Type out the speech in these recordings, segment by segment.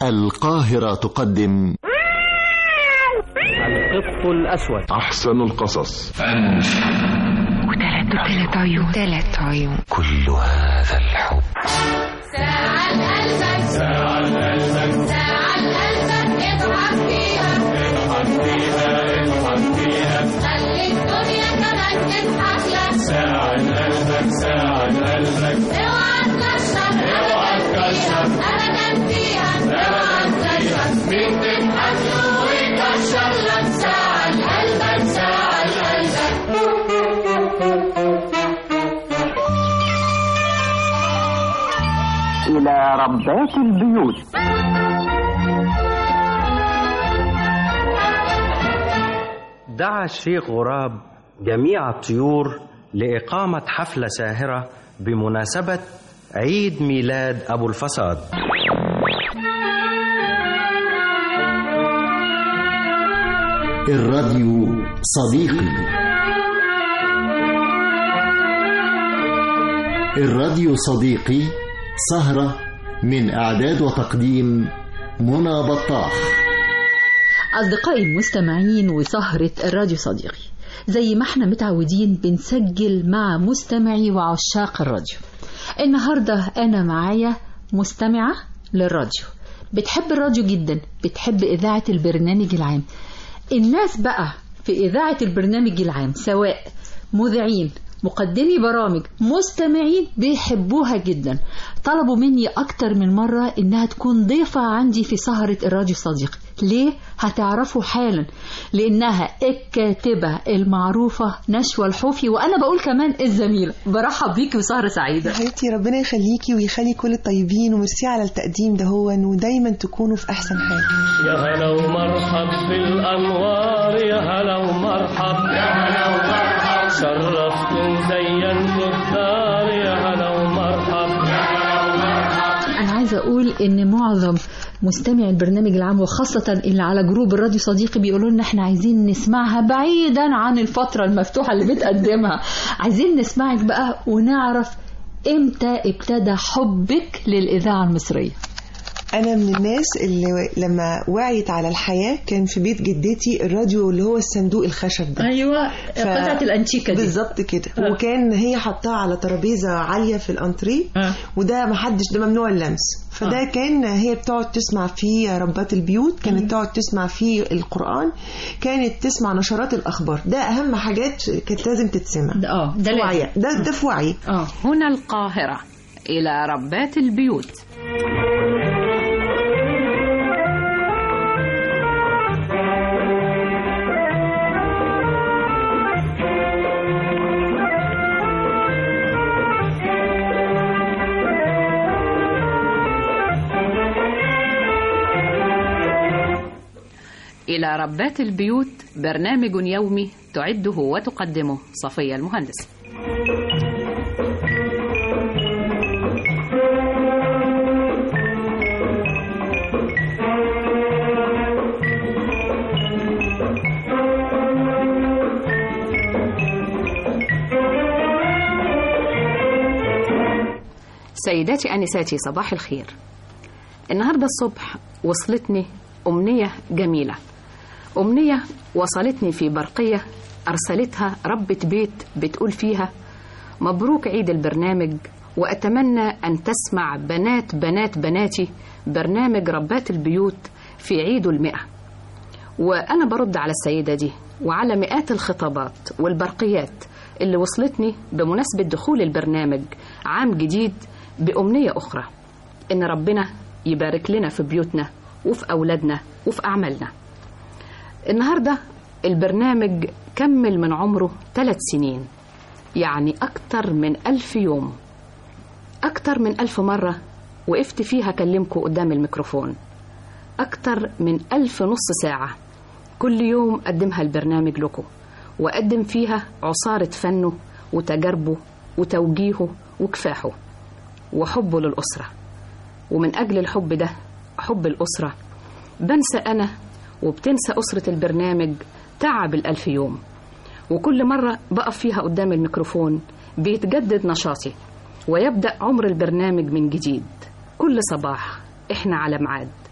القاهرة تقدم القط الأسود. أحسن القصص. وثلاث عيون. كل هذا الحب. ساعة قلبك ساعة قلبك ساعة قلبك اضحك فيها اضحك فيها اضحك فيها خلي الدنيا كمان تضحك لك ساعة قلبك ساعة قلبك اوعى تكشف اوعى تكشف أبدا فيها اوعى تكشف مين تضحك له ويكشف لك ساعة قلبك ساعة قلبك. إلى ربات البيوت. دعا الشيخ غراب جميع الطيور لإقامة حفلة ساهرة بمناسبة عيد ميلاد أبو الفساد. الراديو صديقي. الراديو صديقي سهرة من إعداد وتقديم منى بطاح. أصدقائي المستمعين، وسهرة الراديو صديقي زي ما احنا متعودين بنسجل مع مستمعي وعشاق الراديو. النهاردة أنا معايا مستمعة للراديو، بتحب الراديو جدا، بتحب إذاعة البرنامج العام. الناس بقى في إذاعة البرنامج العام سواء مذيعين، مقدمي برامج، مستمعين بيحبوها جدا. طلبوا مني أكتر من مرة إنها تكون ضيفة عندي في سهرة الراديو صديقي. ليه؟ هتعرفوا حالا، لأنها الكاتبة المعروفة نشوى الحوفي، وأنا بقول كمان الزميلة. برحب بيكي وسهرة سعيدة. حبيبتي ربنا يخليكي ويخلي كل الطيبين، وميرسي على التقديم ده، هو ودايما تكونوا في أحسن حال. يا هلا ومرحب بالأنوار، يا هلا ومرحب، يا هلا ومرحب، شرفتم زينتوا الدار، يا هلا ومرحب، يا هلا ومرحب. أنا عايزة أقول إن معظم مستمع البرنامج العام وخاصة اللي على جروب الراديو صديقي بيقولوا لنا احنا عايزين نسمعها بعيدا عن الفترة المفتوحة اللي بتقدمها. عايزين نسمعك بقى ونعرف امتى ابتدى حبك للإذاعة المصرية. أنا من الناس اللي لما وعيت على الحياة كان في بيت جدتي الراديو اللي هو الصندوق الخشب ده. أيوة، قطعة الأنتيكة دي بالظبط كده. وكان هي حطها على ترابيزة عالية في الأنتريه، وده محدش، ده ممنوع اللمس. فده كان هي بتقعد تسمع فيه ربات البيوت، كانت تقعد تسمع فيه القرآن، كانت تسمع نشرات الأخبار. ده أهم حاجات كانت لازم تتسمع. ده في وعي، ده في وعي. هنا القاهرة، إلى ربات البيوت. إلى ربات البيوت، برنامج يومي تعده وتقدمه صفية المهندس. سيداتي أنساتي، صباح الخير. النهاردة الصبح وصلتني أمنية جميلة، أمنية وصلتني في برقية أرسلتها ربة بيت بتقول فيها: مبروك عيد البرنامج، وأتمنى أن تسمع بنات بنات بناتي برنامج ربات البيوت في عيد 100. وأنا برد على السيدة دي وعلى مئات الخطابات والبرقيات اللي وصلتني بمناسبة دخول البرنامج عام جديد بأمنية أخرى، إن ربنا يبارك لنا في بيوتنا وفي أولادنا وفي أعمالنا. النهاردة البرنامج كمل من عمره 3 سنين، يعني أكتر من 1000 يوم، أكتر من 1000 مرة وقفت فيها أكلمكم قدام الميكروفون، أكتر من 1000 نص ساعة كل يوم أقدمها البرنامج لكم، وأقدم فيها عصارة فنه وتجاربه وتوجيهه وكفاحه وحبه للأسرة. ومن أجل الحب ده، حب الأسرة، بنسى أنا وبتنسى أسرة البرنامج تعب 1000 يوم. وكل مرة بقف فيها قدام الميكروفون بيتجدد نشاطي ويبدأ عمر البرنامج من جديد. كل صباح إحنا على ميعاد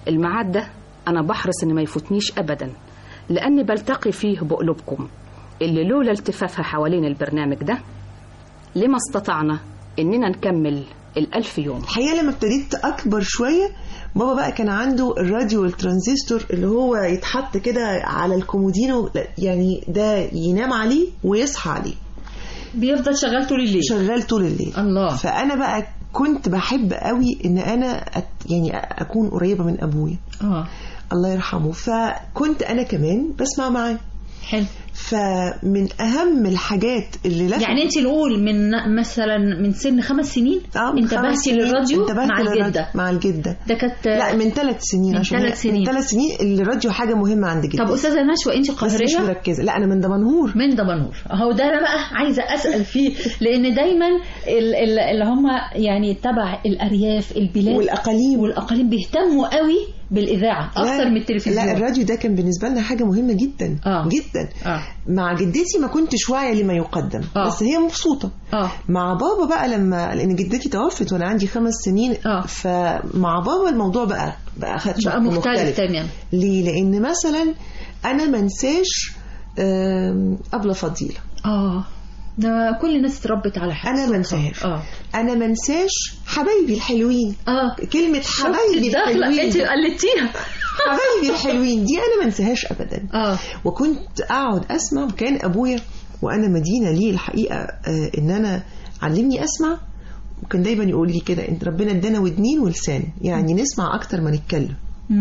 الميعاد ده أنا بحرص إن ما يفوتنيش أبدا، لأني بلتقي فيه بقلوبكم اللي لولا التفافها حوالين البرنامج ده لما استطعنا إننا نكمل 1000 يوم. الحقيقة لما ابتديت أكبر شوية بابا بقى كان عنده الراديو والترانزستور اللي هو يتحط كده على الكومودينو، يعني ده ينام عليه ويصحى عليه، بيفضل شغال طول الليل. شغال طول الليل. الله. فأنا بقى كنت بحب قوي إن أنا يعني أكون قريبة من أبويا. الله يرحمه. فكنت أنا كمان بسمع معاه. حلو. فمن أهم الحاجات اللي لازم يعني أنت نقول من مثلا من سن 5 سنين انتبهتي للراديو مع الجدة. مع الجدة ده كانت لا من 3 سنين. من 3 سنين. من 3 سنين الراديو حاجة مهمة عند جدتي. طب أستاذة نشوى أنت قاهرية؟ بس مش مركزة. لا أنا من دمنهور. من دمنهور. أهو ده أنا بقى عايزة أسأل فيه، لأن دايما اللي هم يعني تبع الأرياف البلاد والأقاليم بيهتموا قوي بالإذاعة أكثر من التلفزيون. لا الراديو ده كان بالنسبة لنا حاجة مهمة جدا. جدا. مع جدتي ما كنتش واعية لما يقدم. بس هي مبسوطة. مع بابا بقى لأن جدتي توفت وأنا عندي 5 سنين. فمع بابا الموضوع بقى أخد شكل مختلف تمام. ليه؟ لأن مثلا أنا منساش أبلة فضيلة. ده كل الناس اتربت على حاجة. أنا منساهاش. أنا منساش حبايبي الحلوين. كلمة حبايبي الحلوين انت قلتيها. حبايبي الحلوين دي أنا منساهاش أبدا. وكنت أقعد أسمع. وكان أبويا وأنا مدينة ليه الحقيقة إن أنا علمني أسمع. وكان دايما يقول لي كده إن ربنا ادانا ودنين ولسان، يعني نسمع أكتر ما نتكلم.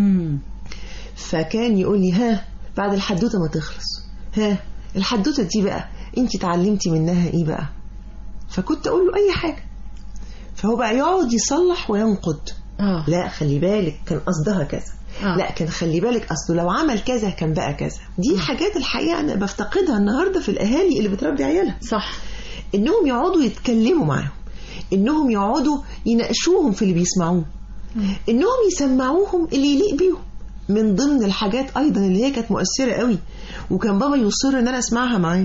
فكان يقول لي ها بعد الحدوتة ما تخلص، ها الحدوتة دي بقى انت اتعلمتي منها ايه بقى؟ فكنت اقول له اي حاجة. فهو بقى يقعد يصلح وينقد. لا خلي بالك كان قصدها كذا. لا كان خلي بالك اصله لو عمل كذا كان بقى كذا. دي حاجات الحقيقة انا بفتقدها النهاردة في الاهالي اللي بتربي عيالها. صح. انهم يقعدوا يتكلموا معاهم، انهم يقعدوا يناقشوهم في اللي بيسمعوه، انهم يسمعوهم اللي يليق بيهم. من ضمن الحاجات ايضا اللي هي كانت مؤثرة قوي وكان بابا يصر ان انا اسمعها معاه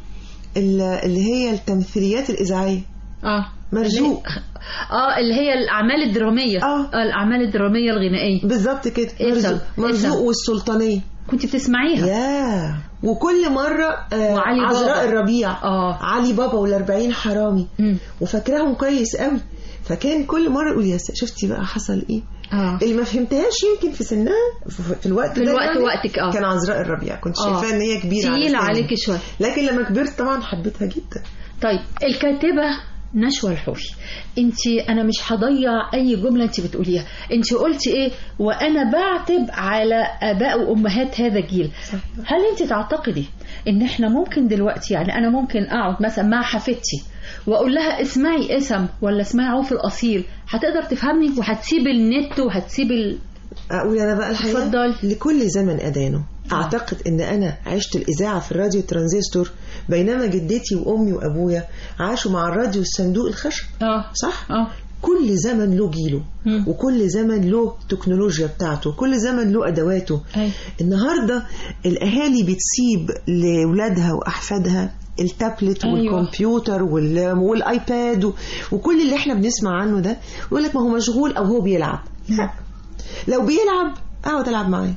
اللي هي التمثيليات الاذاعيه. مرزوق. اللي هي الاعمال الدراميه. الاعمال الدراميه الغنائيه بالظبط كده. مرزوق والسلطانيه. كنت بتسمعيها؟ يا وكل مره عذراء الربيع. علي بابا وال40 حرامي. وفاكراهم كويس قوي. فكان كل مره يقول يا شفتي بقى حصل ايه. اللي ما فهمتهاش يمكن في سنها في الوقت ده يعني وقتك كان عذراء الربيع. كنت شايفاها ان هي كبيره تقيله عليكي شويه، لكن لما كبرت طبعا حبيتها جدا. طيب الكاتبه نشوى الحوري، انا مش هضيع اي جمله انت بتقوليها. انت قلتي ايه؟ وانا بعتب على اباء وامهات هذا الجيل. هل انت تعتقدي ان احنا ممكن دلوقتي، يعني انا ممكن اقعد مثلا مع حفيدتي واقول لها اسمعي اسم ولا اسمعي عوف الاصيل، هتقدر تفهمني وهتسيب النت وهتسيب اقول انا بقى الحقيقه اتفضل. لكل زمن اذانه. اعتقد ان انا عشت الاذاعه في الراديو الترانزستور، بينما جدتي وامي وابويا عاشوا مع الراديو الصندوق الخشب. صح. كل زمن له جيله وكل زمن له تكنولوجيا بتاعته وكل زمن له أدواته. النهاردة الأهالي بتسيب لأولادها وأحفادها التابلت والكمبيوتر والآيباد وكل اللي احنا بنسمع عنه ده، يقول لك ما هو مشغول أو هو بيلعب. لا، لو بيلعب أقعد ألعب معاه.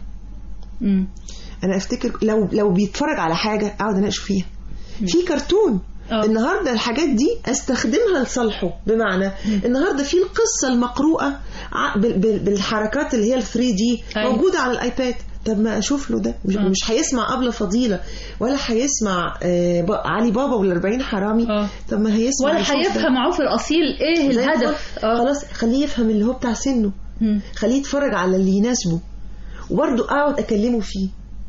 أنا أفتكر لو بيتفرج على حاجة أقعد أناقش فيها. في كرتون النهاردة الحاجات دي استخدمها لصالحه، بمعنى النهاردة في القصة المقروءة بالحركات اللي هي 3D موجودة على الآيباد. طب ما أشوف له ده. مش هيسمع أبلة فضيلة ولا هيسمع علي بابا وال40 حرامي. طب ما هيسمع ولا هيفهم عوف الأصيل إيه الهدف. خلاص خليه يفهم اللي هو بتاع سنه. خليه يتفرج على اللي يناسبه وبرضه أقعد أكلمه فيه.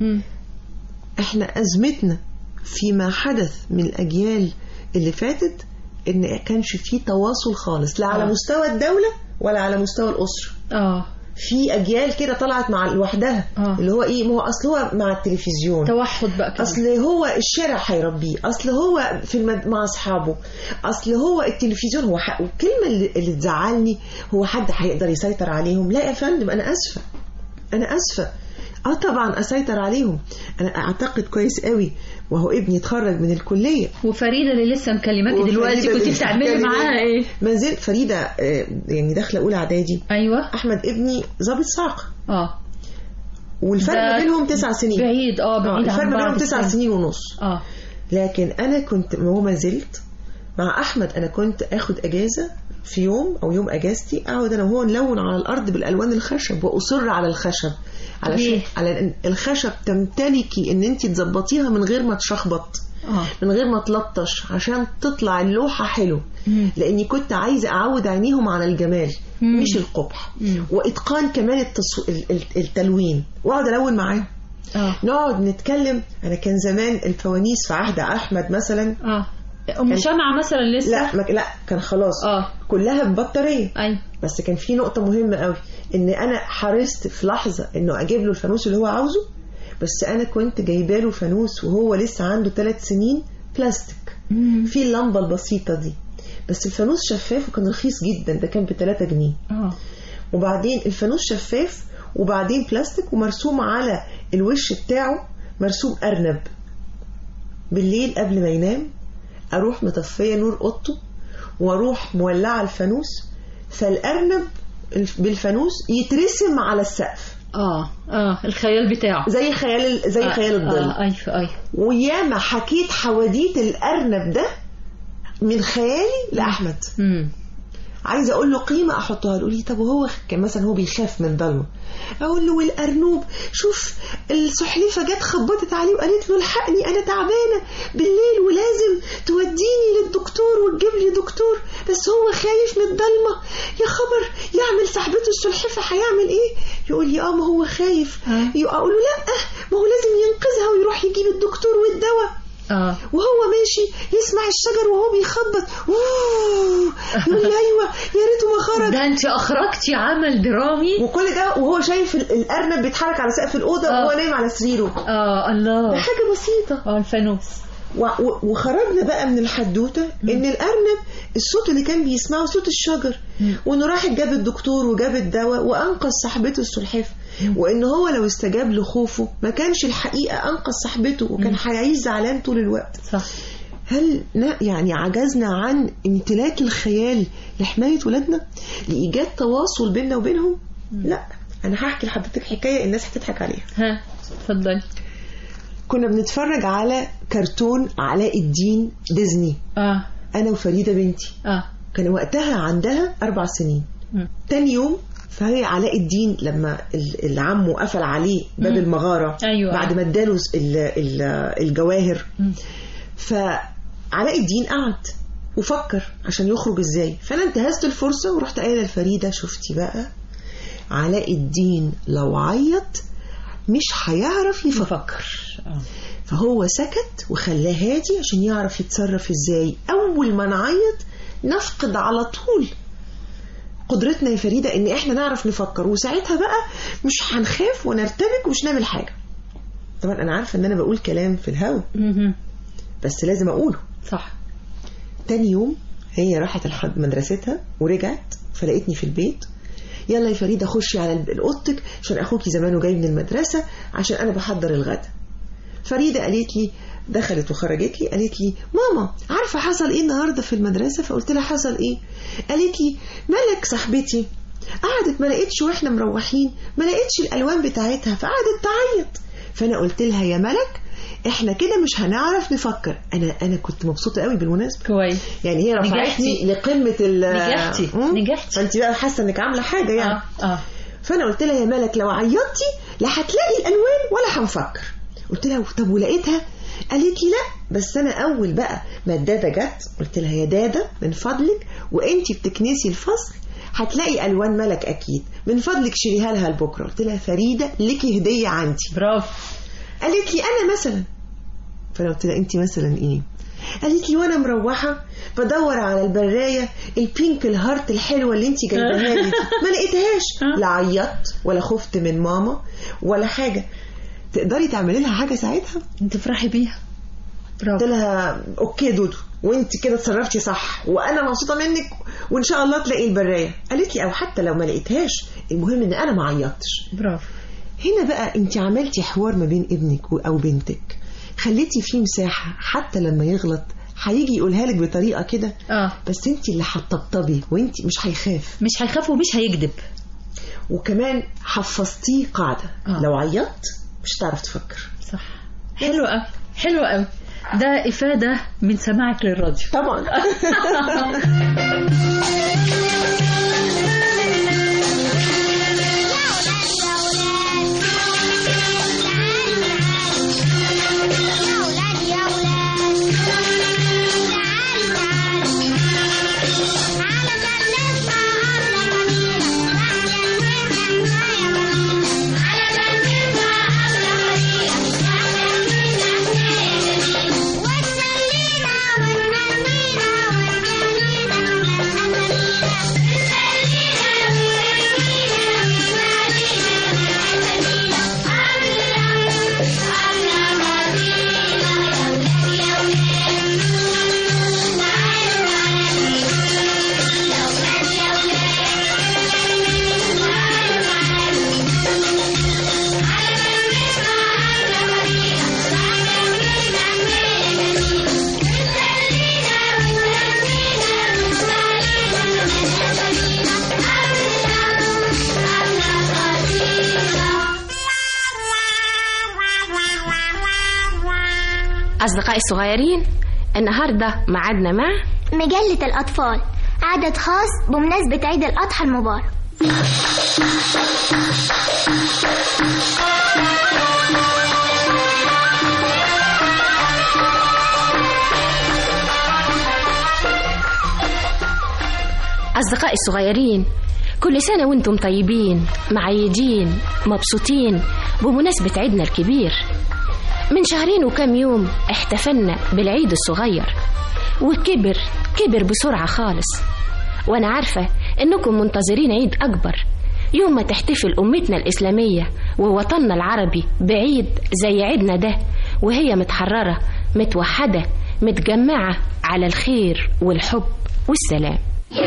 احنا أزمتنا فيما حدث من الأجيال اللي فاتت إن كانش فيه تواصل خالص، لا على مستوى الدولة ولا على مستوى الأسرة. في أجيال كده طلعت مع لوحدها. اللي هو إيه؟ ما هو أصل هو مع التلفزيون توحد بقى كده. أصل هو الشارع هيربيه، أصل هو في مع أصحابه، أصل هو التلفزيون هو الكلمة اللي تزعلني هو حد هيقدر يسيطر عليهم. لا يا فندم، أنا أسفة. طبعا أسيطر عليهم. أنا أعتقد كويس قوي وهو ابني اتخرج من الكلية. وفريدة اللي لسه مكلماكي دلوقتي كنت بتعملي معاها ايه؟ ما زلت فريدة يعني داخلة أولى إعدادي. أيوة. أحمد ابني ضابط ساق. والفرق ما بينهم 9 سنين بعيد. بعيد الفرق ما بينهم 9 سنين ونص. لكن انا كنت وما زلت مع احمد، انا كنت اخد اجازه في يوم او يوم اجازتي، اقعد انا وهو نلون على الارض بالالوان الخشب، واصر على الخشب على الخشب تمتلكي ان انت تظبطيها من غير ما تشخبط، من غير ما تلطش، عشان تطلع اللوحه حلو. لاني كنت عايزه اعود عينيهم على الجمال مش القبح، واتقان كمان التلوين، واقعد الون معاهم. نقعد نتكلم. انا كان زمان الفوانيس في عهد احمد مثلا ام شمعة مثلا لسه لا كان خلاص كلها ببطاريه. بس كان في نقطه مهمه قوي، ان انا حرصت في لحظه انه اجيب له الفانوس اللي هو عاوزه، بس انا كنت جايبه له فانوس وهو لسه عنده 3 سنين بلاستيك في اللمبه البسيطه دي، بس الفانوس شفاف وكان رخيص جدا، ده كان ب3 جنيه. وبعدين الفانوس شفاف وبعدين بلاستيك، ومرسوم على الوش بتاعه مرسوم أرنب. بالليل قبل ما ينام أروح مطفية نور أوضته وأروح مولعة الفانوس، فالأرنب بالفانوس يترسم على السقف. الخيال بتاعه زي خيال الظل. أيوه. وياما حكيت حواديت الأرنب ده من خيالي لأحمد. عايزه اقول له قيمه احطها له. لي طب وهو كان مثلا هو بيخاف من ضلمه، اقول له والارنوب شوف السحلفه جت خبطت عليه وقالت له الحقني انا تعبانه بالليل ولازم توديني للدكتور وتجيب لي دكتور، بس هو خايف من الضلمه. يا خبر يعمل صاحبته السلحفه هيعمل ايه؟ يقول لي ما هو خايف. اقول له لا، ما هو لازم ينقذها ويروح يجيب الدكتور والدواء. وهو ماشي يسمع الشجر وهو بيخبط، يقول لي ايوه يا ريته ما خرج. ده انت اخرجتي عمل درامي، وكل ده وهو شايف الارنب بيتحرك على سقف الاوضه وهو نايم على سريره. الله، ده حاجه بسيطه. الفانوس. وخرجنا بقى من الحدوته ان الارنب الصوت اللي كان بيسمعه صوت الشجر، وانه راح جاب الدكتور وجاب الدواء وانقذ صاحبته السلحفه، وان هو لو استجاب لخوفه ما كانش الحقيقه انقذ صاحبته وكان هيعيش زعلان طول الوقت. صح. هل يعني عجزنا عن امتلاك الخيال لحمايه ولادنا، لايجاد تواصل بيننا وبينهم؟ لا. انا هحكي لحضرتك حكايه الناس هتضحك عليها. اتفضلي. كنا بنتفرج على كرتون علاء الدين ديزني، انا وفريده بنتي. كان وقتها عندها 4 سنين. تاني يوم فهي علاء الدين لما العم قفل عليه باب المغاره بعد ما اداله الجواهر، فعلاء الدين قعد وفكر عشان يخرج ازاي. فانا انتهزت الفرصه ورحت قايله لفريده شفتي بقى علاء الدين لو عيط مش هيعرف يفكر. فهو سكت وخلاه هادي عشان يعرف يتصرف ازاي. اول ما نعيط نفقد على طول قدرتنا يا فريدة ان احنا نعرف نفكر، وساعتها بقى مش هنخاف ونرتبك ومش نعمل حاجة. طبعا انا عارفة ان انا بقول كلام في الهوا بس لازم اقوله. صح. تاني يوم هي راحت لحد مدرستها ورجعت فلقيتني في البيت. يلا يا فريدة خشي على اوضتك عشان اخوكي زمانه جاي من المدرسة عشان انا بحضر الغدا. فريدة قالت لي، دخلت وخرجت لي، قالت لي ماما عارفة حصل ايه النهاردة في المدرسة؟ فقلت لها حصل ايه؟ قالت لي ملك صاحبتي قعدت ما لقيتش واحنا مروحين ما لقيتش الالوان بتاعتها فقعدت تعيط. فانا قلت لها يا ملك احنا كده مش هنعرف نفكر. انا كنت مبسوطه قوي بالمناسبه. كويس. يعني هي رفعتني لقمه نجحتي. فانت بقى حاسه انك عامله حاجه يعني. فانا قلت لها يا ملك لو عيطتي لا هتلاقي الالوان ولا هنفكر. قلت لها طب ولقيتها؟ قالت لي لا بس انا اول بقى ما الداده جت قلت لها يا داده من فضلك وانتي بتكنسي الفصل هتلاقي الوان ملك اكيد، من فضلك شيليها لها لبكره. قلت لها فريده ليكي هديه عندي. برافو. قالت لي انا مثلا. فانا قلت لها انتي مثلا ايه؟ قالت لي وانا مروحه بدور على البرايه البينك الهارت الحلوه اللي انتي جايباها لي دي ما لقيتهاش. لا عيطت ولا خفت من ماما ولا حاجه. تقدري تعملي لها حاجه ساعتها؟ انت تفرحي بيها. قلت لها اوكي دودو وانت كده اتصرفتي صح وانا مبسوطه منك وان شاء الله تلاقي البرايه. قالت لي او حتى لو ما لقيتهاش المهم ان انا ما عيطتش. برافو. هنا بقى انت عملتي حوار ما بين ابنك او بنتك، خليتي فيه مساحه حتى لما يغلط هيجي يقولها لك بطريقه كده بس انت اللي هتطبطبي وانت مش هيخاف ومش هيكذب. وكمان حفظتيه قاعدة. لو عيطت مش هتعرف تفكر. صح. حلو قوي، حلو قوي. ده إفادة من سماعك للراديو طبعا. أصدقائي الصغيرين، النهاردة معادنا مع مجلة الأطفال، عدد خاص بمناسبة عيد الأضحى المبارك. أصدقائي الصغيرين، كل سنة وانتم طيبين، معيدين، مبسوطين بمناسبة عيدنا الكبير. من شهرين وكم يوم احتفلنا بالعيد الصغير، وكبر بسرعة خالص. وانا عارفة انكم منتظرين عيد اكبر، يوم ما تحتفل امتنا الاسلامية ووطننا العربي بعيد زي عيدنا ده، وهي متحررة متوحدة متجمعة على الخير والحب والسلام.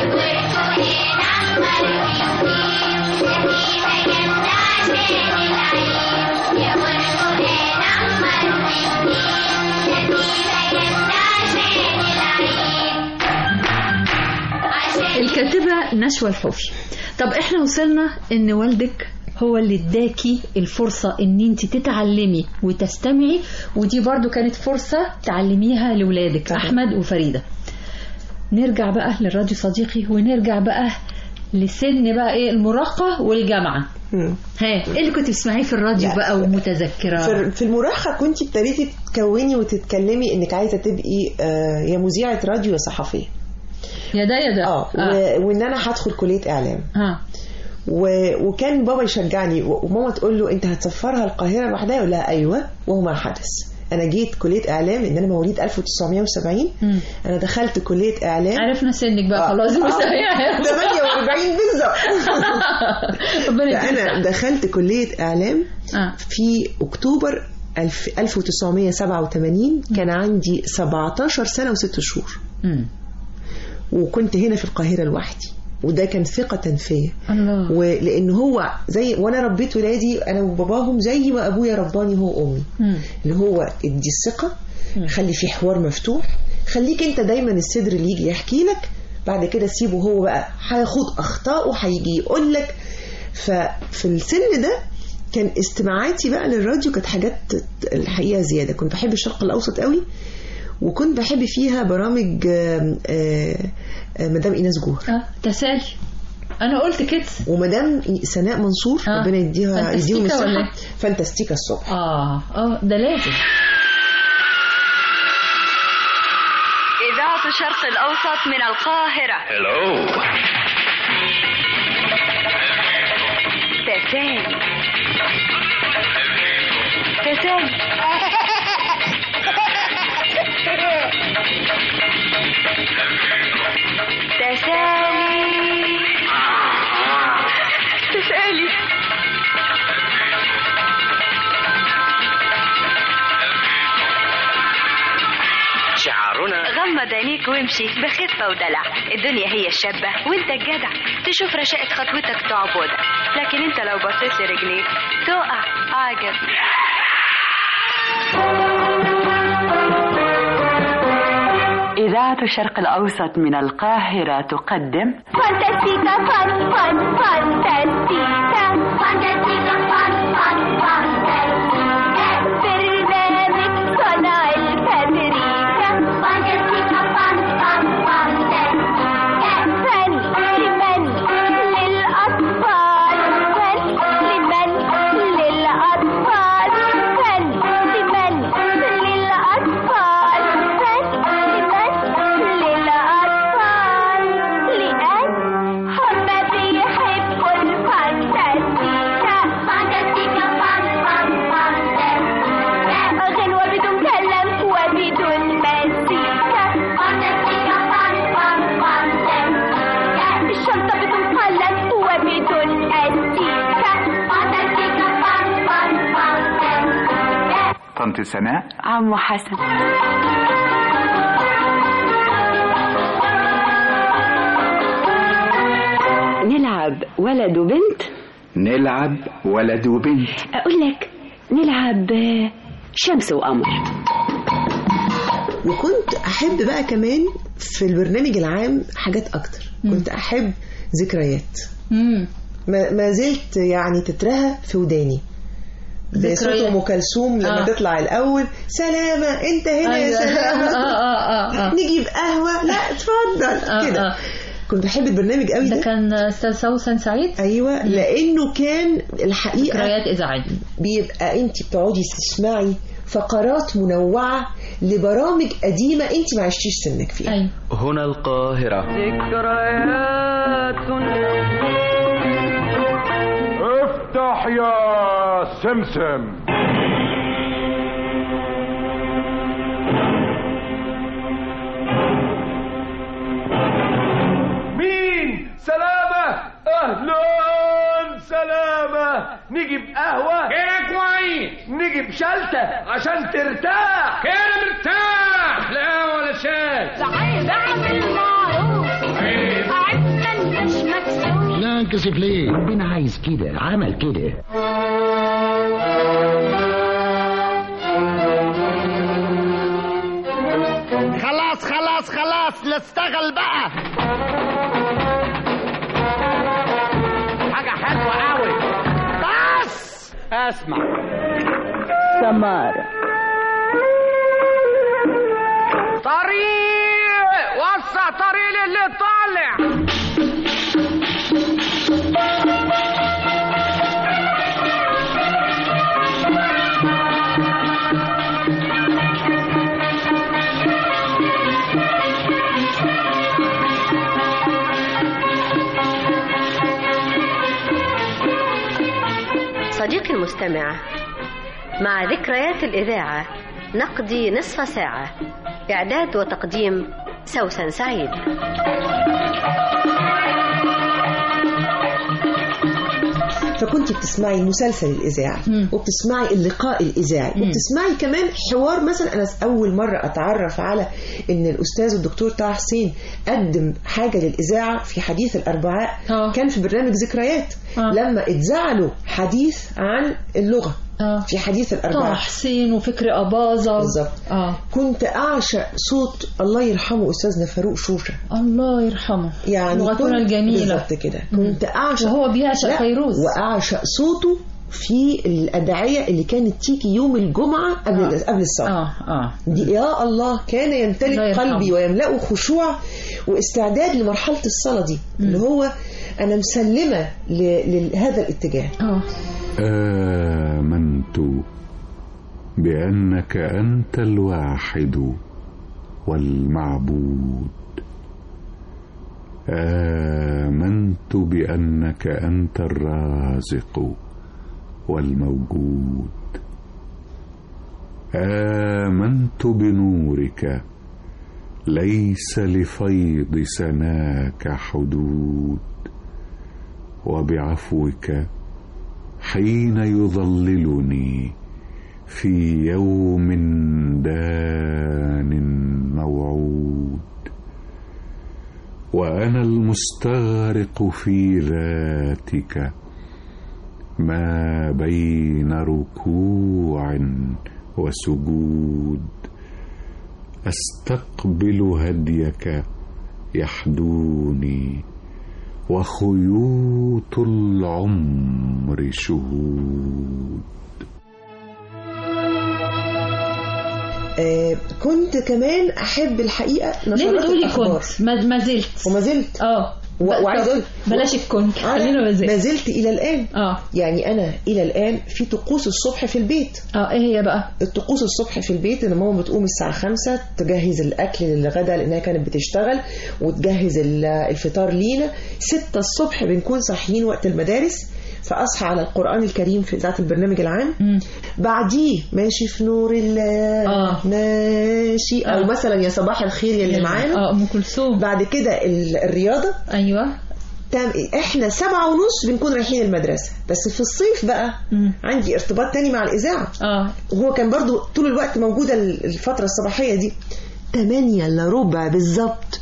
الكاتبة نشوى الحوفي. طب احنا وصلنا ان والدك هو اللي اداكي الفرصة ان انت تتعلمي وتستمعي، ودي برضو كانت فرصة تعلميها لولادك احمد وفريدة. نرجع بقى للراديو صديقي، ونرجع بقى لسن بقى ايه المراهقة والجامعة. ايه اللي كنت بتسمعيه في الراديو بقى ومتذكرة؟ في المراهقة كنت ابتديتي تكوني وتتكلمي انك عايزة تبقي يا مذيعة راديو يا صحفية. يا ده وان انا هدخل كلية اعلام. وكان بابا يشجعني وماما تقول له انت هتسفرها القاهرة لوحدها؟ يقول لها ايوه، وهو ما حدث. انا جيت كلية اعلام لان انا مواليد 1970. انا دخلت كلية اعلام. عرفنا سنك بقى خلاص. 48 بالظبط. فانا دخلت كلية اعلام في اكتوبر 1987. كان عندي 17 سنة و6 شهور. وكنت هنا في القاهرة لوحدي، وده كان ثقة فيا. ولأن هو زي وانا ربيت ولادي انا وباباهم زي ما ابويا رباني هو امي. اللي هو ادي الثقة، خلي في حوار مفتوح، خليك انت دايما الصدر اللي يجي يحكي لك، بعد كده سيبه هو بقى هياخد اخطائه هيجي يقول لك. ففي السن ده كان استماعاتي بقى للراديو كانت حاجات الحقيقة زيادة. كنت بحب الشرق الاوسط قوي، وكنت بحب فيها برامج مدام إيناس جوهر. تسالي انا قلت كده. ومدام سناء منصور ربنا يديهم الصحة. فانتستيكا الصبح. ده لازم. إذاعة الشرق الأوسط من القاهرة. هلو. تسالي شعارنا غمض عينيك وامشي بخفة ودلع. الدنيا هي الشابة وانت الجدع، تشوف رشاقة خطوتك تعبودك، لكن انت لو بصيت لرجليك تقع. عجب. إذاعة الشرق الأوسط من القاهرة تقدم فانتاستيكا فان فان فانتاستيكا فانتاستيكا فان فان فانتاستيكا برنامج صنع الفابريكا فانتاستيكا فان فان فانتاستيكا فن لمن للأطفال فن لمن للأطفال فن لمن للأطفال فن لمن للأطفال لأن هم بيحبوا الفانتاستيكا فانتاستيكا فان فان فانتاستيكا غنوة بدون كلام وبدون مزيكا فانتاستيكا فان فان فانتاستيكا الشنطة بدون قلم وبدون أستيكا فانتاستيكا فان فان فانتاستيكا. طنط سناء، عمو حسن. نلعب ولد وبنت. نلعب ولد وبنت. أقول لك نلعب شمس وقمر. وكنت أحب بقى كمان في البرنامج العام حاجات أكتر. كنت أحب ذكريات. ما زلت يعني تترهى في وداني صوت أم كلثوم لما تطلع الأول سلامة أنت هنا يا سلامة نجيب قهوة لا اتفضل كده. كنت بحب البرنامج قوي. ده كان أستاذ سوسن سعيد. أيوة لأنه كان الحقيقة ذكريات إذاعية. بيبقى أنت بتقعدي تسمعي فقرات منوعة لبرامج قديمة أنت ما عشتيش سنك فيها. أيوة. هنا القاهرة. ذكريات افتح يا سمسم. مين؟ سلامة. أهلا سلامة. نجيب قهوة كده كويس. نجيب شلتة عشان ترتاح كده مرتاح. لا ولا شاي. صحيح اعمل معروف عدنا مش مكسوف. لا انكسف ليه؟ ربنا عايز كده عمل كده. خلاص خلاص خلاص نشتغل بقى. حاجة حلوة قوي. بس اسمع سمارة طريق وسع طريق اللي طالع. صديقي المستمع، مع ذكريات الإذاعة نقضي نصف ساعة. إعداد وتقديم سوسن سعيد. فكنت بتسمعي المسلسل الإذاعي وبتسمعي اللقاء الإذاعي وبتسمعي كمان حوار. مثلا أنا أول مرة أتعرف على إن الأستاذ الدكتور طه حسين قدم حاجة للإذاعة في حديث الأربعاء. كان في برنامج ذكريات لما اتذاع له حديث عن اللغة في حديث الأربعاء. طه حسين وفكري أباظة بالظبط. كنت أعشق صوت الله يرحمه أستاذنا فاروق شوشة. الله يرحمه يعني لغتنا الجميلة بالظبط كده. كنت أعشق وهو بيعشق فيروز وأعشق صوته في الأدعية اللي كانت تيجي يوم الجمعة قبل الصلاة. دي يا الله كان يمتلك قلبي ويملأه خشوع واستعداد لمرحلة الصلاة دي اللي هو أنا مسلمة لهذا الاتجاه. آمنت بأنك أنت الواحد والمعبود. آمنت بأنك أنت الرازق والموجود. آمنت بنورك ليس لفيض سناك حدود، وبعفوك حين يظللني في يوم دان موعود، وأنا المستغرق في ذاتك ما بين ركوع وسجود، أستقبل هديك يحدوني وخيوط العمر شهود. كنت كمان احب الحقيقه ليه بتقولي كنت؟ ما زلت وما زلت وعايز اقول بلاش الكنت، خلينا ما زلت الى الان. يعني انا الى الان في طقوس الصبح في البيت. ايه هي بقى الطقوس الصبح في البيت؟ ان ماما بتقوم الساعه 5 تجهز الاكل للغدا لانها كانت بتشتغل، وتجهز الفطار لينا. 6 الصبح بنكون صاحيين وقت المدارس، فأصحى على القرآن الكريم في إذاعة البرنامج العام. بعديه ماشي في نور الله ماشي أو مثلا يا صباح الخير اللي معانا أم كلثوم. بعد كده الرياضة. أيوة. احنا 7:30 بنكون رايحين المدرسة. بس في الصيف بقى عندي ارتباط تاني مع الإذاعة. وهو كان برضو طول الوقت موجودة الفترة الصباحية دي. 8:15 بالظبط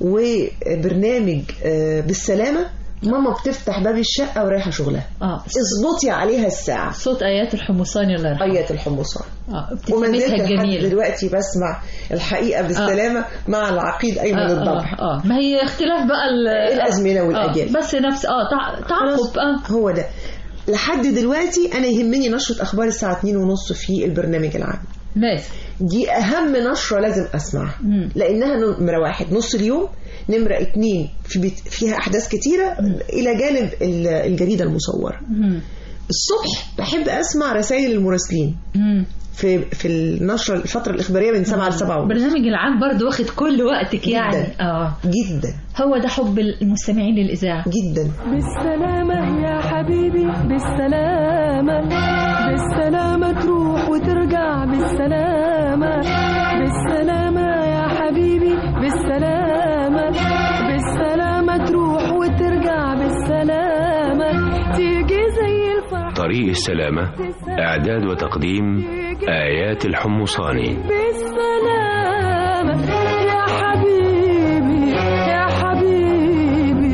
وبرنامج بالسلامة. ماما بتفتح باب الشقة ورايحة شغلها. اظبطي عليها الساعة. صوت آيات الحمصاني الله يرحمه. آيات الحمصاني. وما زلت لحد دلوقتي بسمع الحقيقة بالسلامة مع العقيد أيمن الضبع. ما هي اختلاف بقى الأزمنة والأجيال. بس نفس تعقب. هو ده. لحد دلوقتي أنا يهمني نشرة أخبار الساعة 2:30 في البرنامج العام. ماشي. دي أهم نشرة لازم أسمعها لأنها نمرة 1 نص اليوم، نمرة 2 فيها أحداث كتيرة إلى جانب الجريدة المصورة. الصبح بحب أسمع رسائل المراسلين في النشرة الفترة الإخبارية من 7 ل 7. برنامج العام برضو واخد كل وقتك يعني. جدا. هو ده حب المستمعين للإذاعة جدا. بالسلامة يا حبيبي بالسلامة، بالسلامة تروح وترجع بالسلامة، بالسلامة يا حبيبي بالسلامة، بالسلامة تروح وترجع بالسلامة، تيجي زي الفرح. طريق السلامة، إعداد وتقديم آيات الحمصاني. بالسلامة يا حبيبي يا حبيبي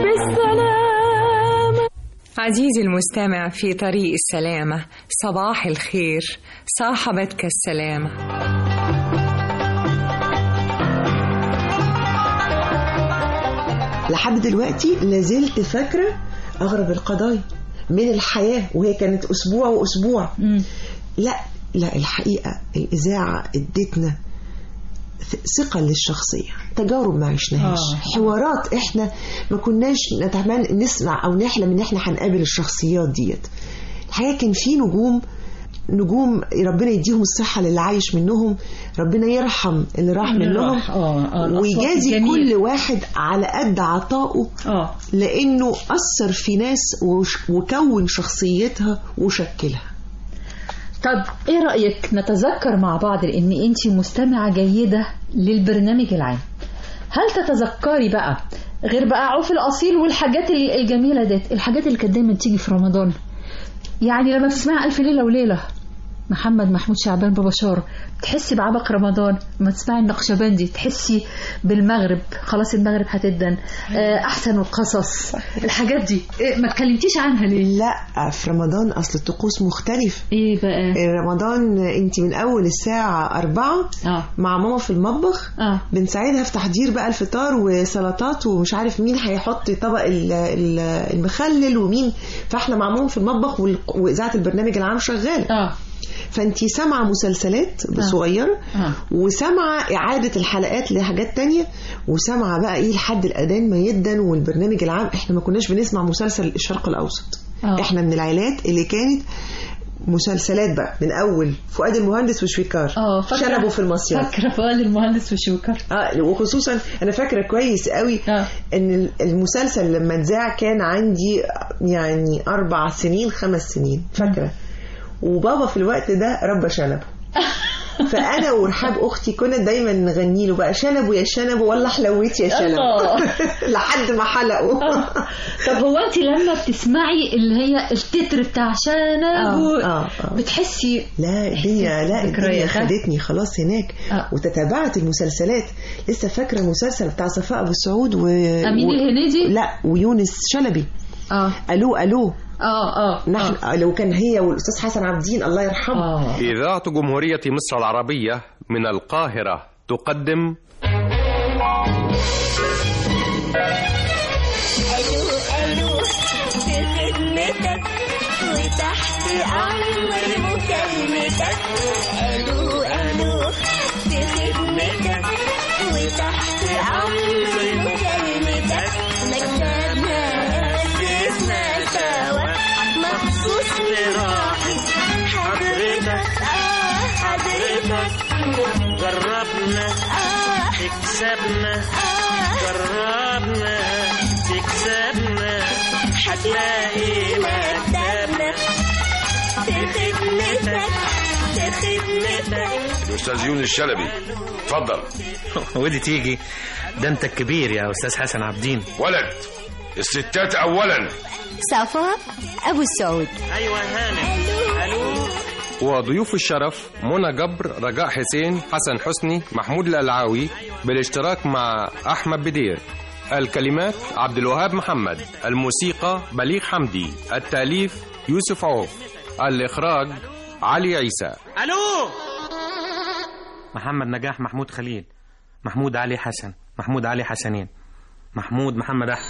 بالسلامة. عزيزي المستمع في طريق السلامة، صباح الخير، صاحبتك السلامة. لحد دلوقتي لازلت فاكرة أغرب القضايا من الحياة، وهي كانت أسبوع وأسبوع. لا الحقيقة الإذاعة ادتنا ثقة للشخصية، تجارب ما عشناهاش، حوارات احنا ما كناش نتمنى نسمع أو نحلم ان احنا هنقابل الشخصيات ديت. الحقيقة كان في نجوم ربنا يديهم الصحة للي عايش منهم، ربنا يرحم اللي راح منهم، ويجازي كل واحد على قد عطائه، لأنه أثر في ناس وكون شخصيتها وشكلها. طب ايه رأيك نتذكر مع بعض، لان انتي مستمعة جيدة للبرنامج العام، هل تتذكري بقى غير بقى عوف الأصيل والحاجات الجميلة ديت، الحاجات اللي كانت دايما تيجي في رمضان، يعني لما تسمعي ألف ليلة وليلة محمد محمود شعبان بابا شارة تحسي بعبق رمضان، لما تسمعي النقشبندي تحسي بالمغرب، خلاص المغرب هتدن، أحسن القصص، الحاجات دي ما تكلمتيش عنها ليه؟ لا في رمضان أصل الطقوس مختلف. إيه بقى؟ رمضان أنت من أول الساعة 4 مع ماما في المطبخ، بنساعدها في تحضير بقى الفطار وسلطات ومش عارف مين هيحط طبق المخلل ومين، فاحنا مع ماما في المطبخ وإذاعة البرنامج العام شغال. فانتي سامعة مسلسلات صغيرة، وسامعة إعادة الحلقات لحاجات تانية، وسامعة بقى إيه لحد الأذان ما يدن. والبرنامج العام إحنا ما كناش بنسمع مسلسل الشرق الأوسط، إحنا من العائلات اللي كانت مسلسلات بقى من أول فؤاد المهندس وشويكار، شنبه في المصيف. فاكرة فؤاد المهندس وشويكار. وخصوصا أنا فاكرة كويس قوي إن المسلسل لما اتذاع كان عندي يعني 4 سنين 5 سنين فاكرة، وبابا في الوقت ده ربى شنبه، فأنا ورحاب أختي كنا دايما نغني له بقى شنبه يا شنبه والله حلويت يا شنبه لحد ما حلقوا. طب هو أنت لما بتسمعي اللي هي التتر بتاع شنبه بتحسي لا الدنيا خدتني خلاص هناك. وتتابعت المسلسلات، لسه فاكرة المسلسل بتاع صفاء أبو السعود أمين الهنيدي ويونس شلبي. ألو نحن لو كان هي والأستاذ حسن عبدين الله يرحمه. إذاعة جمهورية مصر العربية من القاهرة تقدم ألو وتحت أمر مكالمتك. ألو ألو في خدمتك وتحت أمر مكالمتك. مكتبنا أسسنا سوا مخصوص لراحة حضرتك. حضرتك جربنا تكسبنا. جربنا تكسبنا هتلاقي مكتبنا في خدمتك. في خدمتك. الأستاذ يونس الشلبي اتفضل. ودي تيجي، ده انت الكبير يا أستاذ حسن عبدين. ولد الستات أولا. صفاء أبو السعود. أيوة هانم. ألو. وضيوف الشرف منى جبر، رجاء حسين، حسن حسني، محمود الألعاوي، بالاشتراك مع أحمد بدير. الكلمات عبد الوهاب محمد، الموسيقى بليغ حمدي، التأليف يوسف عوف، الإخراج علي عيسى. ألو. محمد نجاح، محمود خليل، محمود علي حسن، محمود علي حسنين، محمود محمد أحمد،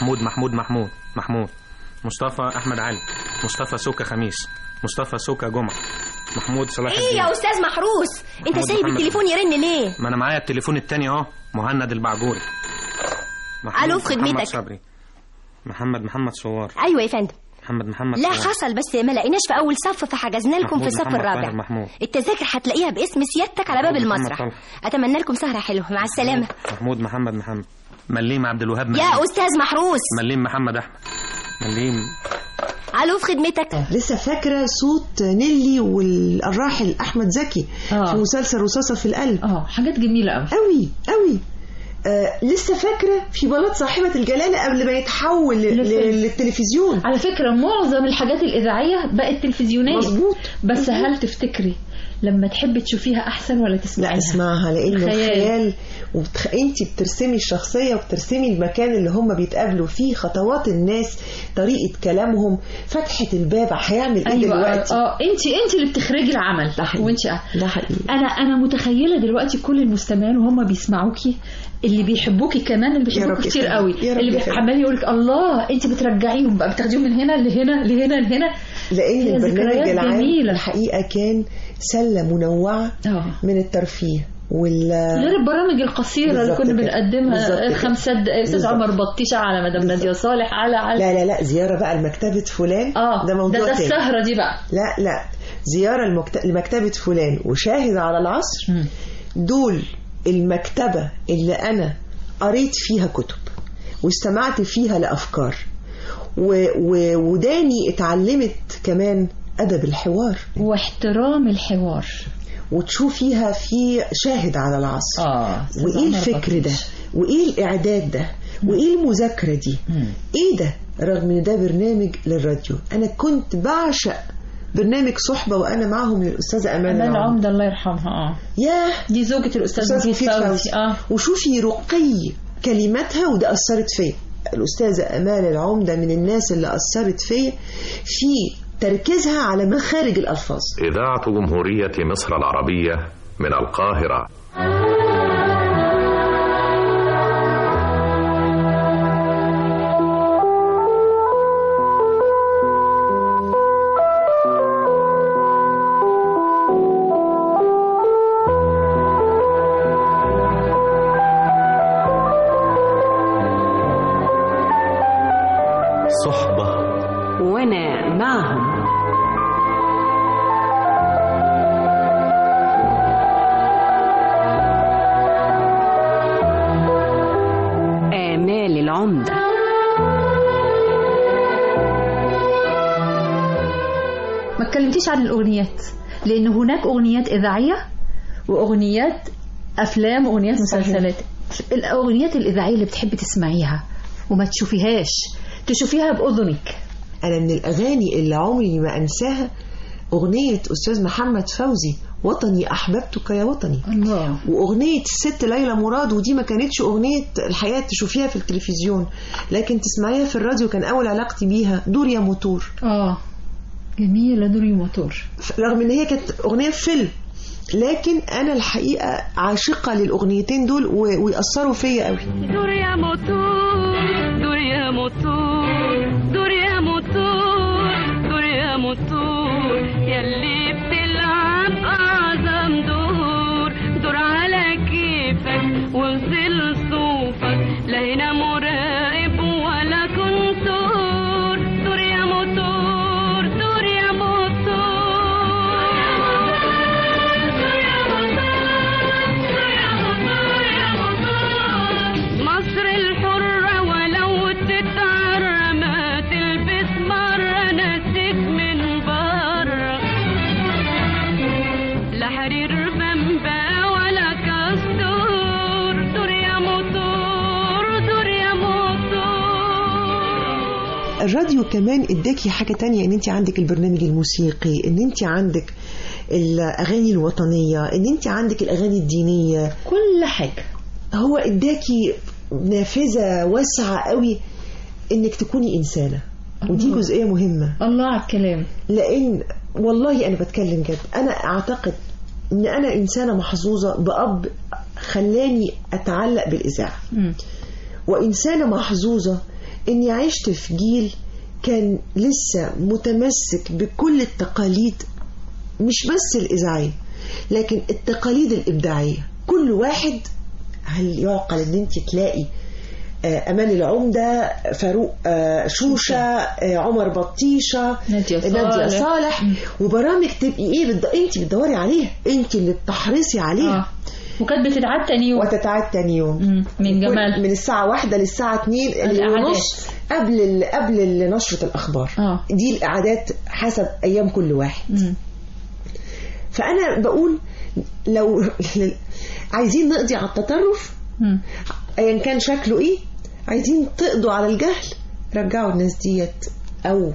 محمود مصطفى أحمد علي، مصطفى سوكا خميس، مصطفى سوكا جمعة، محمود صلاح الدين. ايه يا استاذ محروس، انت سايب التليفون يرن ليه؟ ما انا معايا التليفون التاني اهو، مهند البعجوري. الو في خدمتك. محمد صبري، محمد صوار. ايوه يا فندم. محمد لا صوار. حصل، بس ما لقيناش في اول صف فحجزنا لكم في الصف الرابع. التذاكر هتلاقيها باسم سيادتك على باب المسرح. اتمنى لكم سهره حلوه، مع السلامه. محمود مليم عبد الوهاب يا استاذ محروس. مليم محمد احمد مليم. الو في خدمتك. لسه فاكره صوت نيلي والراحل احمد زكي في مسلسل رصاصه في القلب. حاجات جميله قوي قوي. لسه فاكره في بلاط صاحبه الجلاله قبل ما يتحول للتلفزيون. على فكره معظم الحاجات الاذاعيه بقت تلفزيونيه. مظبوط. بس هل تفتكري لما تحبي تشوفيها احسن ولا تسمعيها؟ لا اسمعها، لان الخيال انت بترسمي الشخصيه وبترسمي المكان اللي هم بيتقابلوا فيه، خطوات الناس، طريقه كلامهم، فتحه الباب هيعمل ايه دلوقتي. انت اللي بتخرجي العمل. وانت ده حقيقي. انا متخيله دلوقتي كل المستمعين وهم بيسمعوكي، اللي بيحبوكي كمان، اللي بيحبوكي كتير قوي، اللي عمال يقولك الله انت بترجعيهم بقى، بتاخديهم من هنا لهنا. لان البرنامج العام الحقيقه كان سله منوعه من الترفيه غير البرامج القصيره اللي كنا بنقدمها 5 دقائق. استاذ عمر بطيشه على مدام ناديه صالح على لا زياره بقى لمكتبه فلان. ده موضوع ده السهره دي بقى. لا زياره لمكتبه فلان وشاهد على العصر. دول المكتبه اللي انا قريت فيها كتب واستمعت فيها لافكار وداني اتعلمت كمان ادب الحوار واحترام الحوار، وتشوفيها في شاهد على العصر. وايه الفكر ده، وايه الاعداد ده، وايه المذاكره دي، ايه ده، رغم ان ده برنامج للراديو. انا كنت بعشق برنامج صحبه وانا معهم للاستاذه امال العمده الله يرحمها. ياه دي زوجة الاستاذ مفيد فوزي. وشوفي رقي كلماتها، وده اثرت فيا. الاستاذه امال العمده من الناس اللي اثرت فيا في تركيزها على مخارج الألفاظ. إذاعة جمهورية مصر العربية من القاهرة. صحبة وأنا معهم. آمال العمدة. ما اتكلمتيش عن الأغنيات، لأن هناك أغنيات إذاعية وأغنيات أفلام وأغنيات مسلسلات. الأغنيات الإذاعية اللي بتحبي تسمعيها وما تشوفيهاش، تشوفيها بأذنك. أنا من الأغاني اللي عمري ما أنساها أغنية أستاذ محمد فوزي، وطني أحببتك يا وطني. الله. وأغنية الست ليلى مراد، ودي ما كانتش أغنية الحياة تشوفيها في التلفزيون، لكن تسمعيها في الراديو. كان أول علاقتي بيها دور يا موتور. جميلة دور يا موتور، رغم إن هي كانت أغنية فيلم، لكن أنا الحقيقة عاشقة للأغنيتين دول ويأثروا فيا قوي. دور يا موتور، دور يا موتور، دور يا موتور، دور يا موتور، كمان اداكي حاجة تانية، ان انت عندك البرنامج الموسيقي، ان انت عندك الاغاني الوطنية، ان انت عندك الاغاني الدينية، كل حاجة. هو اداكي نافذة واسعة قوي انك تكوني انسانة. ودي جزئية مهمة. الله على الكلام. لان والله انا بتكلم جد، انا اعتقد ان انا انسانة محظوظة بأب خلاني اتعلق بالاذاعة، وانسانة محظوظة اني عشت في جيل كان لسه متمسك بكل التقاليد، مش بس الإذاعية لكن التقاليد الإبداعية. كل واحد، هل يعقل ان انت تلاقي أمان العمدة، فاروق شوشة، عمر بطيشة، نادية صالح، وبرامج تبقي ايه انت بتدوري عليها، انت اللي بتحرصي عليها. وكانت بتتعاد تاني يوم. وتتعاد تاني يوم من جمال، من الساعة 1 للساعة 2:30 قبل نشرة الأخبار. دي الإعادات حسب أيام كل واحد. فأنا بقول لو عايزين نقضي على التطرف أيا كان شكله إيه، عايزين تقضوا على الجهل، رجعوا الناس ديت أو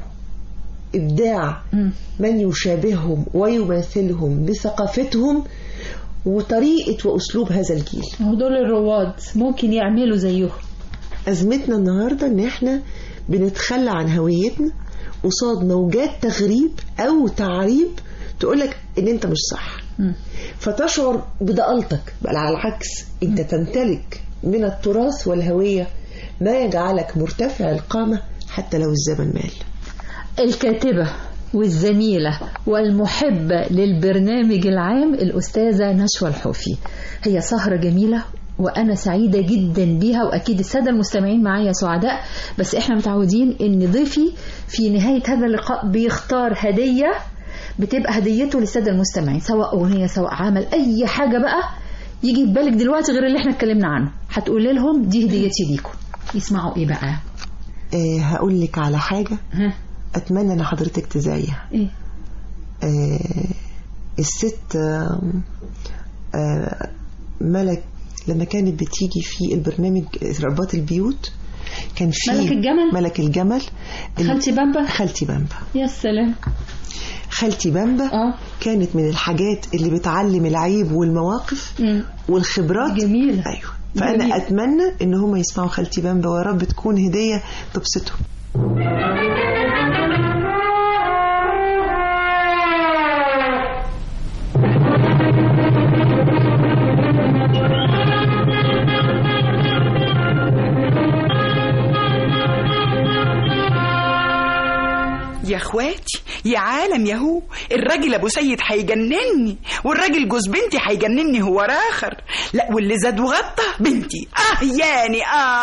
إبداع من يشابههم ويماثلهم بثقافتهم وطريقة وأسلوب هذا الجيل. دول الرواد ممكن يعملوا زيهم. أزمتنا النهاردة إن إحنا بنتخلى عن هويتنا قصاد موجات تغريب أو تعريب تقولك إن أنت مش صح، فتشعر بضالتك. بل على العكس، أنت تمتلك من التراث والهوية ما يجعلك مرتفع القامة حتى لو الزمن مال. الكاتبة والزميلة والمحبة للبرنامج العام الأستاذة نشوى الحوفي، هي سهرة جميلة وأنا سعيدة جدا بيها، وأكيد السادة المستمعين معايا سعداء. بس إحنا متعودين إن ضيفي في نهاية هذا اللقاء بيختار هدية بتبقى هديته للسادة المستمعين، سواء أغنية سواء عمل أي حاجة بقى يجي في بالك دلوقتي غير اللي إحنا اتكلمنا عنه، هتقول لهم دي هديتي ليكم. يسمعوا إيه بقى؟ هقول لك على حاجة أتمنى أن حضرتك تزايها. إيه؟ الست ملك لما كانت بتيجي في البرنامج رباط البيوت، كان في ملك الجمل خالتي بامبا. يا سلام. خالتي بامبا كانت من الحاجات اللي بتعلم العيب والمواقف والخبرات. جميلة. أيوة. فأنا أتمنى إن هم يسمعوا خالتي بامبا، ورب تكون هدية تبسطهم. يا اخواتي يا عالم ياهو، الراجل ابو سيد هيجنني، والراجل جوز بنتي هيجنني هو راخر. لا واللي زاد وغطى بنتي. يعني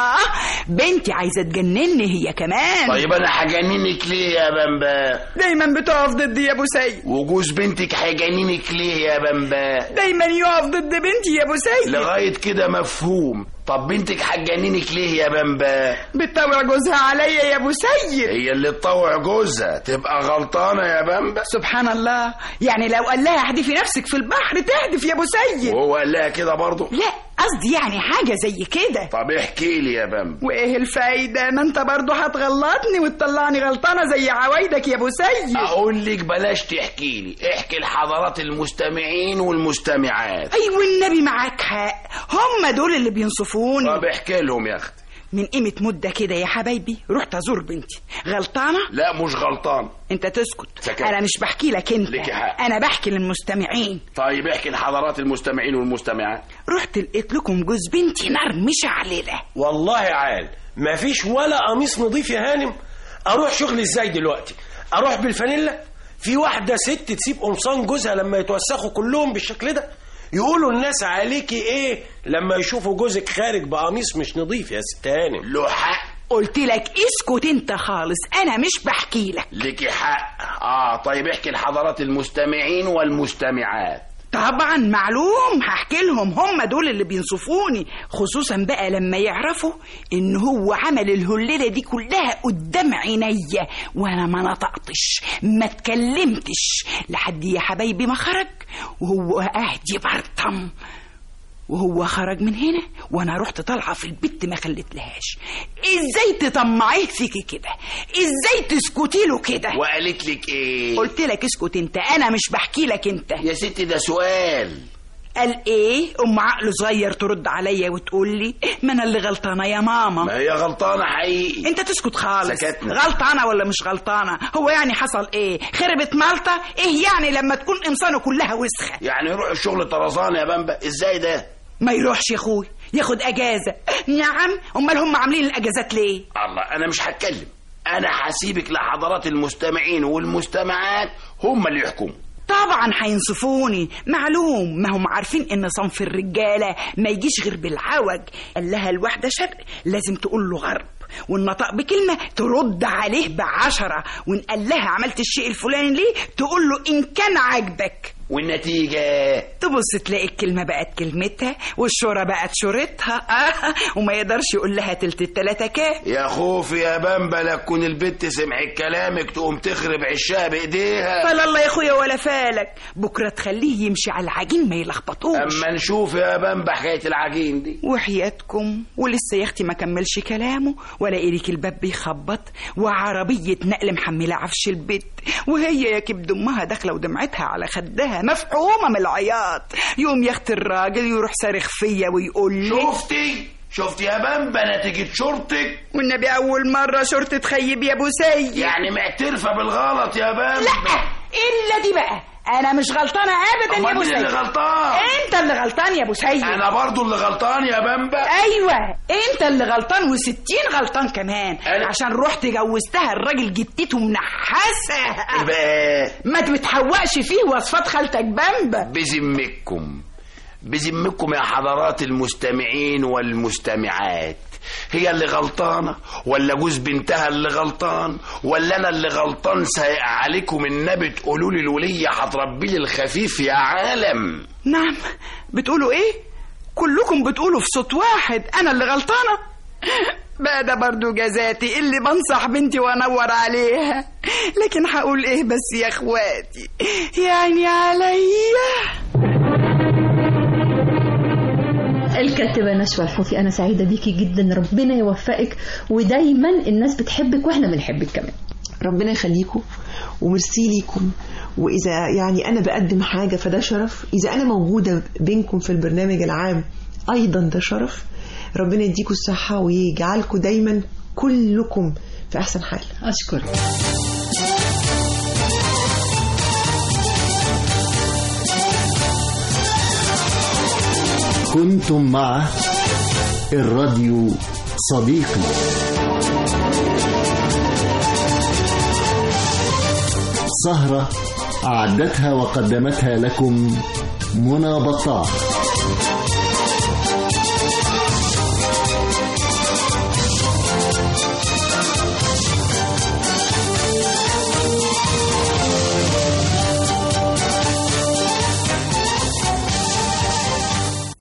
بنتي عايزه تجنني هي كمان. طيب انا هجننك ليه يا بامبا؟ دايما بتقف ضدي يا ابو سيد. وجوز بنتك هيجننك ليه يا بامبا؟ دايما يقف ضد بنتي يا ابو سيد. لغايه كده مفهوم. طب بنتك هتجننك ليه يا بامبا؟ بتطوع جوزها عليا يا ابو سيد. هي اللي تطوع جوزها تبقى غلطانه يا بامبا؟ سبحان الله، يعني لو قال لها احدفي نفسك في البحر تهدف يا ابو سيد. وهو قال لها كده برضه؟ لا قصدي يعني حاجه زي كده. طب احكي لي يا بامبا. وايه الفايده؟ ما انت برضه هتغلطني وتطلعني غلطانه زي عوايدك يا ابو سيد. اقول لك بلاش تحكي لي، احكي لحضرات المستمعين والمستمعات. ايوه والنبي معاك حق، هم دول اللي بينصفوني. طب احكي لهم يا اختي. من قيمة مدة كده يا حبايبي رحت أزور بنتي. غلطانة؟ لا مش غلطان. أنت تسكت. أنا مش بحكي لك أنت، ليكي حق. أنا بحكي للمستمعين. طيب احكي لحضرات المستمعين والمستمعات. رحت لقيت لكم جوز بنتي نار مشعللة. والله عال مفيش ولا قميص نضيف يا هانم. أروح شغلي إزاي دلوقتي؟ أروح بالفانيلا؟ في واحدة ست تسيب قمصان جوزها لما يتوسخوا كلهم بالشكل ده؟ يقولوا الناس عليكي ايه لما يشوفوا جوزك خارج بقميص مش نظيف يا ست هانم؟ له حق. قلت لك اسكت انت خالص، انا مش بحكي لك. ليكي حق. طيب احكي لحضرات المستمعين والمستمعات. طبعا معلوم هحكي لهم، هم دول اللي بينصفوني، خصوصا بقى لما يعرفوا ان هو عمل الهليله دي كلها قدام عينيا وانا ما نطقتش ما اتكلمتش لحد يا حبايبي ما خرج وهو قاعد يبرطم. وهو خرج من هنا وانا رحت طالعه في البيت ما خليتلهاش. ازاي تطمعيه فيكي كده؟ ازاي تسكتي له كده؟ وقالت لك ايه؟ قلت لك اسكت انت، انا مش بحكي لك انت يا ستي، ده سؤال. قال ايه؟ عقل صغير ترد عليا وتقول لي ما انا اللي غلطانه يا ماما. ما هي غلطانه حقيقي. انت تسكت خالص. سكتنا. غلطانه ولا مش غلطانه؟ هو يعني حصل ايه؟ خربت مالطه؟ ايه يعني لما تكون قمصانه كلها وسخه؟ يعني يروح الشغل طرزان يا بامبا؟ ازاي ده؟ ما يروحش يا اخوي، ياخد اجازه. نعم، امال هم عاملين الاجازات ليه؟ الله، انا مش هتكلم، انا هسيبك لحضرات المستمعين والمستمعات هم اللي يحكموا. طبعا هينصفوني، معلوم، ما هم عارفين ان صنف الرجاله ما يجيش غير بالعوج. قال لها الواحده شرق لازم تقول له غرب، والنطق بكلمه ترد عليه ب10، وان قال لها عملت الشيء الفلاني ليه تقول له ان كان عاجبك. والنتيجة تبص تلاقي الكلمة بقت كلمتها والشورة بقت شورتها. وما يقدرش يقول لها تلت التلاتة كام. يا خوفي يا بامبا لا تكون البت سمعت كلامك تقوم تخرب عشها بايديها. فلا الله يا اخويا ولا فالك، بكرة تخليه يمشي على العجين ما يلخبطوش. اما نشوف يا بامبا حكاية العجين دي. وحياتكم ولسه يا اختي ما كملش كلامه ولا إيريك الباب بيخبط وعربية نقل محملة عفش البيت، وهي يا كبد امها داخلة ودمعتها على خدها مفحومة من العياط. يوم يا اختي الراجل يروح صارخ فيا ويقول لي شفتي يا بامبا نتيجة شرطك؟ والنبي أول مرة شرطة تخيب يا أبو سيد. يعني معترفة بالغلط يا بامبا؟ لا إلا دي بقى أنا مش غلطانة أبدا يا أبو سيد. اللي غلطان؟ أنت اللي غلطان يا أبو سيد. أنا برضو اللي غلطان يا بامبا. أيوة أنت اللي غلطان و60 غلطان كمان عشان رحت جوزتها الراجل جبتته منحسة. ما بتحوقش فيه وصفات خالتك بامبا. بذمكم يا حضرات المستمعين والمستمعات، هي اللي غلطانة ولا جوز بنتها اللي غلطان ولا أنا اللي غلطان؟ سايق عليكم النبي تقولوا لي الولية هتربي لي الخفيف يا عالم. نعم بتقولوا إيه؟ كلكم بتقولوا في صوت واحد أنا اللي غلطانة؟ بقى ده برضو جزاتي اللي بنصح بنتي وانور عليها. لكن هقول ايه بس يا اخواتي، يعني عليا. الكاتبة نشوى الحوثي، أنا سعيدة بيكي جدا، ربنا يوفقك ودايما الناس بتحبك وإحنا بنحبك كمان. ربنا يخليكم ومرسي ليكم، وإذا يعني أنا بقدم حاجة فده شرف، إذا أنا موجودة بينكم في البرنامج العام أيضا ده شرف. ربنا يديكم الصحة ويجعلكم دايما كلكم في أحسن حال. أشكرك. كنتم مع الراديو صديقي. سهرة أعدتها وقدمتها لكم منى بطاح.